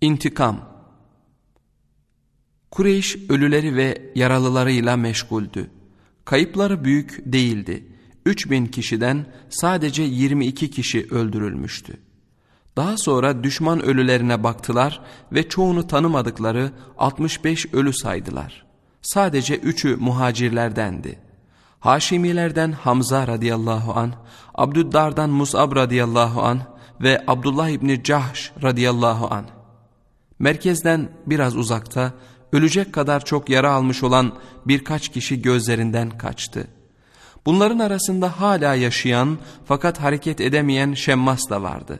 İntikam. Kureyş ölüleri ve yaralılarıyla meşguldü. Kayıpları büyük değildi. 3000 kişiden sadece 22 kişi öldürülmüştü. Daha sonra düşman ölülerine baktılar ve çoğunu tanımadıkları 65 ölü saydılar. Sadece 3'ü muhacirlerdendi. Haşimilerden Hamza radıyallahu anh, Abdüddar'dan Mus'ab radıyallahu anh ve Abdullah İbni Cahş radıyallahu anh. Merkezden biraz uzakta ölecek kadar çok yara almış olan birkaç kişi gözlerinden kaçtı. Bunların arasında hala yaşayan fakat hareket edemeyen Şemmas da vardı.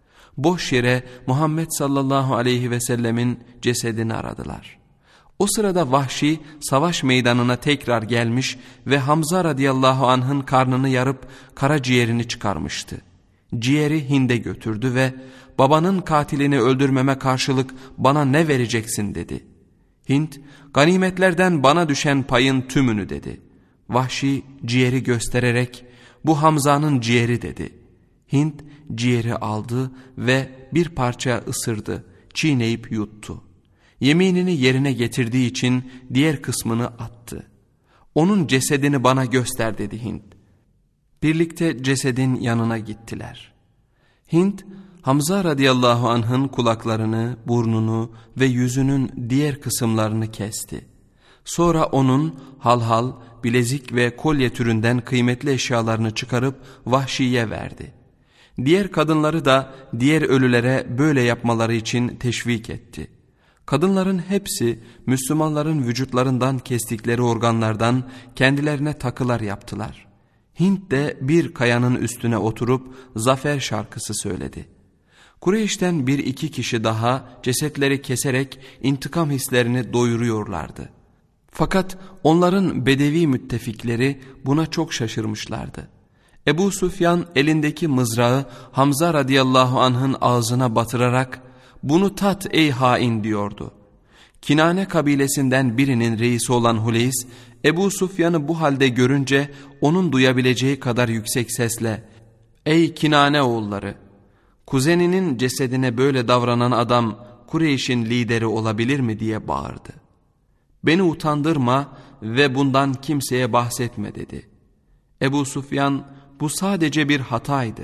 Boş yere Muhammed sallallahu aleyhi ve sellemin cesedini aradılar. O sırada Vahşi savaş meydanına tekrar gelmiş ve Hamza radıyallahu anh'ın karnını yarıp karaciğerini çıkarmıştı. Ciğeri Hind'e götürdü ve babanın katilini öldürmeme karşılık bana ne vereceksin dedi. Hind, ganimetlerden bana düşen payın tümünü dedi. Vahşi ciğeri göstererek bu Hamza'nın ciğeri dedi. Hind ciğeri aldı ve bir parça ısırdı, çiğneyip yuttu. Yeminini yerine getirdiği için diğer kısmını attı. Onun cesedini bana göster dedi Hind. Birlikte cesedin yanına gittiler. Hind, Hamza radıyallahu anh'ın kulaklarını, burnunu ve yüzünün diğer kısımlarını kesti. Sonra onun halhal, bilezik ve kolye türünden kıymetli eşyalarını çıkarıp Vahşi'ye verdi. Diğer kadınları da diğer ölülere böyle yapmaları için teşvik etti. Kadınların hepsi Müslümanların vücutlarından kestikleri organlardan kendilerine takılar yaptılar. Hint de bir kayanın üstüne oturup zafer şarkısı söyledi. Kureyş'ten 1-2 kişi daha cesetleri keserek intikam hislerini doyuruyorlardı. Fakat onların bedevi müttefikleri buna çok şaşırmışlardı. Ebu Süfyan elindeki mızrağı Hamza radıyallahu anh'ın ağzına batırarak "Bunu tat ey hain" diyordu. Kinane kabilesinden birinin reisi olan Huleys, Ebu Süfyan'ı bu halde görünce onun duyabileceği kadar yüksek sesle "Ey Kinane oğulları! Kuzeninin cesedine böyle davranan adam Kureyş'in lideri olabilir mi?" diye bağırdı. "Beni utandırma ve bundan kimseye bahsetme" dedi. Ebu Süfyan, "Bu sadece bir hataydı."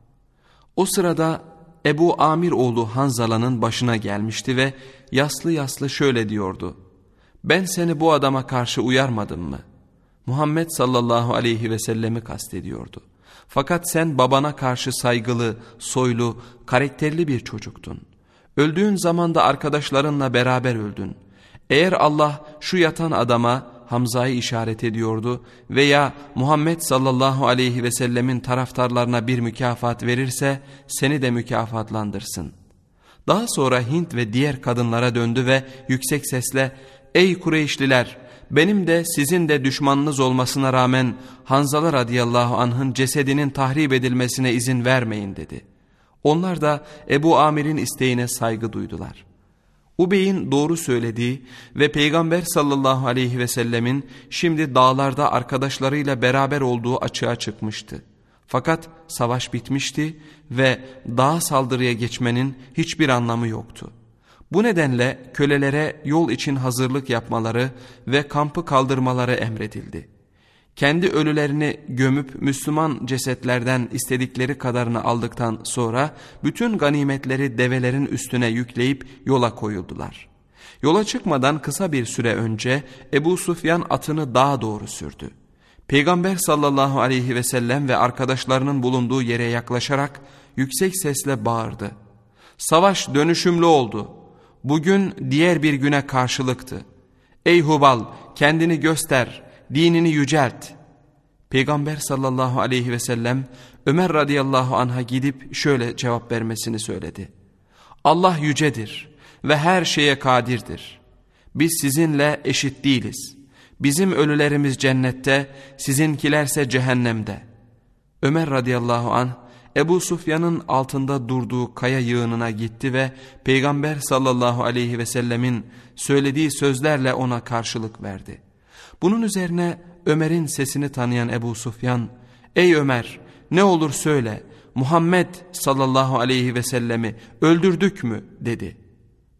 O sırada Ebu Amir oğlu Hanzala'nın başına gelmişti ve yaslı yaslı şöyle diyordu: "Ben seni bu adama karşı uyarmadım mı?" Muhammed sallallahu aleyhi ve sellemi kastediyordu. "Fakat sen babana karşı saygılı, soylu, karakterli bir çocuktun. Öldüğün zaman da arkadaşlarınla beraber öldün. Eğer Allah şu yatan adama," Hamza'yı işaret ediyordu, "veya Muhammed sallallahu aleyhi ve sellemin taraftarlarına bir mükafat verirse seni de mükafatlandırsın." Daha sonra Hint ve diğer kadınlara döndü ve yüksek sesle "Ey Kureyşliler! Benim de sizin de düşmanınız olmasına rağmen Hanzala radıyallahu anh'ın cesedinin tahrip edilmesine izin vermeyin" dedi. Onlar da Ebu Amir'in isteğine saygı duydular. Ubey'in doğru söylediği ve Peygamber sallallahu aleyhi ve sellemin şimdi dağlarda arkadaşlarıyla beraber olduğu açığa çıkmıştı. Fakat savaş bitmişti ve dağa saldırıya geçmenin hiçbir anlamı yoktu. Bu nedenle kölelere yol için hazırlık yapmaları ve kampı kaldırmaları emredildi. Kendi ölülerini gömüp Müslüman cesetlerden istedikleri kadarını aldıktan sonra bütün ganimetleri develerin üstüne yükleyip yola koyuldular. Yola çıkmadan kısa bir süre önce Ebu Süfyan atını dağa doğru sürdü. Peygamber sallallahu aleyhi ve sellem ve arkadaşlarının bulunduğu yere yaklaşarak yüksek sesle bağırdı: "Savaş dönüşümlü oldu. Bugün diğer bir güne karşılıktı. Ey Hubal, kendini göster, dinini yücelt." Peygamber sallallahu aleyhi ve sellem Ömer radıyallahu anh'a gidip şöyle cevap vermesini söyledi: "Allah yücedir ve her şeye kadirdir. Biz sizinle eşit değiliz. Bizim ölülerimiz cennette, sizinkilerse cehennemde." Ömer radıyallahu anh Ebu Süfyan'ın altında durduğu kaya yığınına gitti ve Peygamber sallallahu aleyhi ve sellemin söylediği sözlerle ona karşılık verdi. Bunun üzerine Ömer'in sesini tanıyan Ebu Süfyan, "Ey Ömer, ne olur söyle, Muhammed sallallahu aleyhi ve sellemi öldürdük mü?" dedi.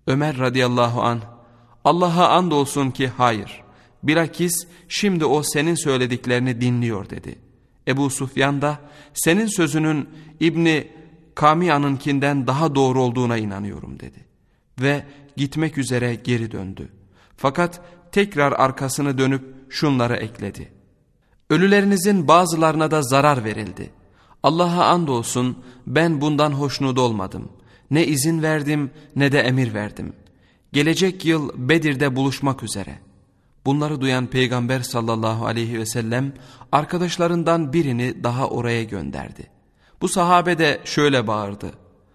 Ömer radıyallahu anh, Allah'a andolsun ki hayır. Bilakis şimdi o senin söylediklerini dinliyor dedi. Ebu Sufyan da senin sözünün İbni Kamiya'nınkinden daha doğru olduğuna inanıyorum dedi. Ve gitmek üzere geri döndü. Fakat tekrar arkasını dönüp şunları ekledi. Ölülerinizin bazılarına da zarar verildi. Allah'a andolsun ben bundan hoşnut olmadım. Ne izin verdim ne de emir verdim. Gelecek yıl Bedir'de buluşmak üzere. Bunları duyan Peygamber sallallahu aleyhi ve sellem arkadaşlarından birini daha oraya gönderdi. Bu sahabe de şöyle bağırdı.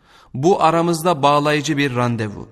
Bu aramızda bağlayıcı bir randevu.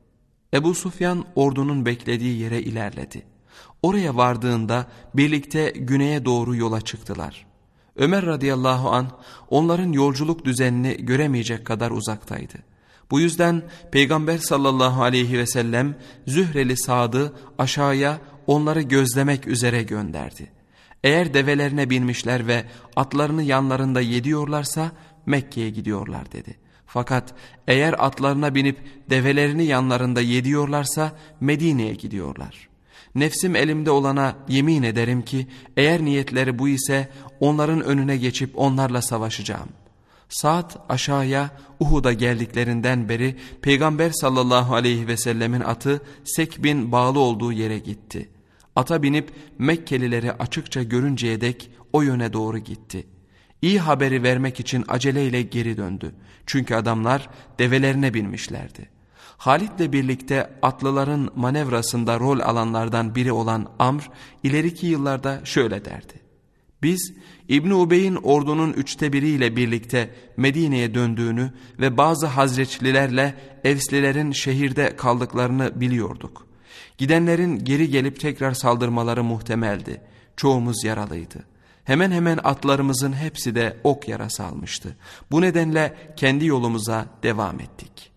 Ebu Sufyan ordunun beklediği yere ilerledi. Oraya vardığında birlikte güneye doğru yola çıktılar. Ömer radıyallahu anh onların yolculuk düzenini göremeyecek kadar uzaktaydı. Bu yüzden Peygamber sallallahu aleyhi ve sellem Zühreli Sad'ı aşağıya onları gözlemek üzere gönderdi. Eğer develerine binmişler ve atlarını yanlarında yediyorlarsa Mekke'ye gidiyorlar dedi. Fakat eğer atlarına binip develerini yanlarında yediyorlarsa Medine'ye gidiyorlar. Nefsim elimde olana yemin ederim ki eğer niyetleri bu ise onların önüne geçip onlarla savaşacağım. Sa'd aşağıya Uhud'a geldiklerinden beri Peygamber sallallahu aleyhi ve sellemin atı Sekbin bağlı olduğu yere gitti. Ata binip Mekkelileri açıkça görünceye dek o yöne doğru gitti. İyi haberi vermek için aceleyle geri döndü. Çünkü adamlar develerine binmişlerdi. Halit'le birlikte atlıların manevrasında rol alanlardan biri olan Amr ileriki yıllarda şöyle derdi. Biz İbn Ubey'in ordunun 1/3 ile birlikte Medine'ye döndüğünü ve bazı Hazreçlilerle Evslilerin şehirde kaldıklarını biliyorduk. Gidenlerin geri gelip tekrar saldırmaları muhtemeldi. Çoğumuz yaralıydı. Hemen hemen atlarımızın hepsi de ok yarası almıştı. Bu nedenle kendi yolumuza devam ettik.